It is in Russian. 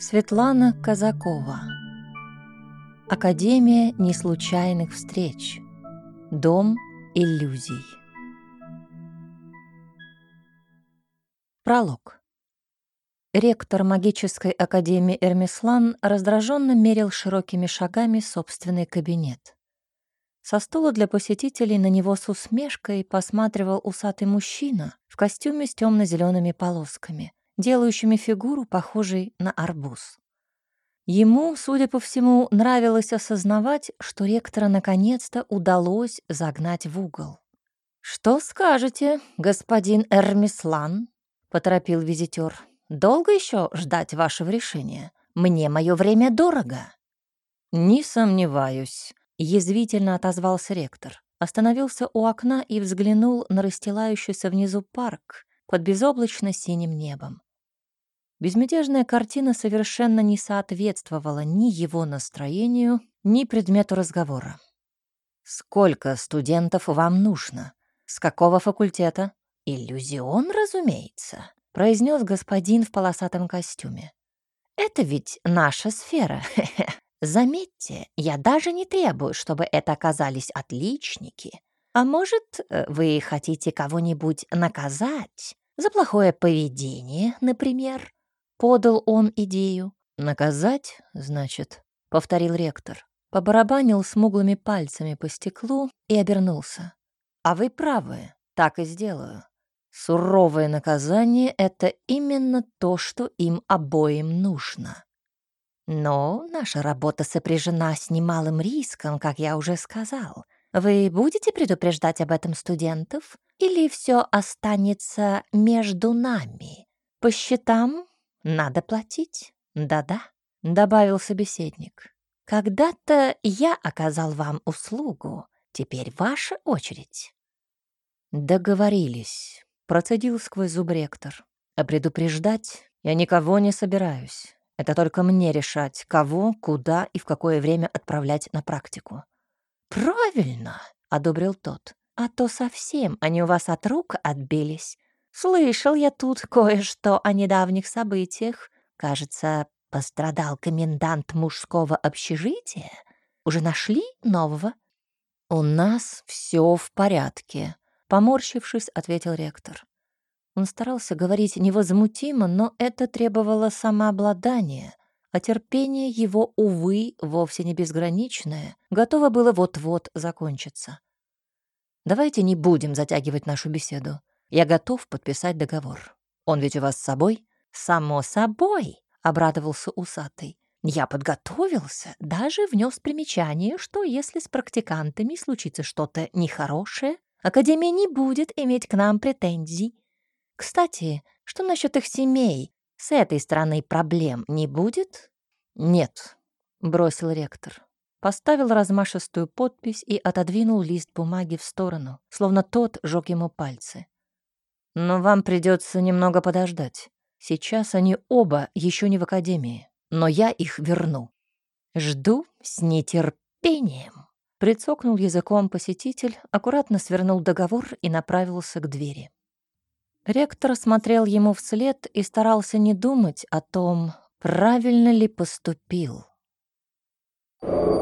Светлана Казакова. Академия неслучайных встреч. Дом иллюзий. Пролог. Ректор магической академии Эрмислан раздраженно мерил широкими шагами собственный кабинет. Со стула для посетителей на него с усмешкой посматривал усатый мужчина в костюме с темно-зелеными полосками, делающими фигуру похожей на арбуз. Ему, судя по всему, нравилось осознавать, что ректора наконец-то удалось загнать в угол. «Что скажете, господин Эрмислан?» — поторопил визитер. «Долго еще ждать вашего решения? Мне мое время дорого». «Не сомневаюсь», — язвительно отозвался ректор. Остановился у окна и взглянул на расстилающийся внизу парк под безоблачно-синим небом. Безмятежная картина совершенно не соответствовала ни его настроению, ни предмету разговора. «Сколько студентов вам нужно? С какого факультета?» «Иллюзион, разумеется», — произнес господин в полосатом костюме. «Это ведь наша сфера. Заметьте, я даже не требую, чтобы это оказались отличники. А может, вы хотите кого-нибудь наказать за плохое поведение, например?» Подал он идею. «Наказать, значит?» — повторил ректор. Побарабанил смуглыми пальцами по стеклу и обернулся. «А вы правы, так и сделаю. Суровое наказание — это именно то, что им обоим нужно. Но наша работа сопряжена с немалым риском, как я уже сказал. Вы будете предупреждать об этом студентов? Или все останется между нами? По счетам надо платить, да-да», — добавил собеседник. «Когда-то я оказал вам услугу, теперь ваша очередь». «Договорились», — процедил сквозь зуб ректор. «А предупреждать я никого не собираюсь. Это только мне решать, кого, куда и в какое время отправлять на практику». «Правильно», — одобрил тот. «А то совсем они у вас от рук отбились. Слышал я тут кое-что о недавних событиях. Кажется, пострадал комендант мужского общежития. Уже нашли нового?» «У нас все в порядке», — поморщившись, ответил ректор. Он старался говорить невозмутимо, но это требовало самообладания, а терпение его, увы, вовсе не безграничное, готово было вот-вот закончиться. «Давайте не будем затягивать нашу беседу. Я готов подписать договор. Он ведь у вас с собой?» «Само собой», — обрадовался усатый. «Я подготовился, даже внес примечание, что если с практикантами случится что-то нехорошее, Академия не будет иметь к нам претензий. Кстати, что насчет их семей? С этой стороны проблем не будет?» «Нет», — бросил ректор. Поставил размашистую подпись и отодвинул лист бумаги в сторону, словно тот жёг ему пальцы. «Но вам придется немного подождать. Сейчас они оба еще не в академии, но я их верну». «Жду с нетерпением», — прицокнул языком посетитель, аккуратно свернул договор и направился к двери. Ректор смотрел ему вслед и старался не думать о том, правильно ли поступил.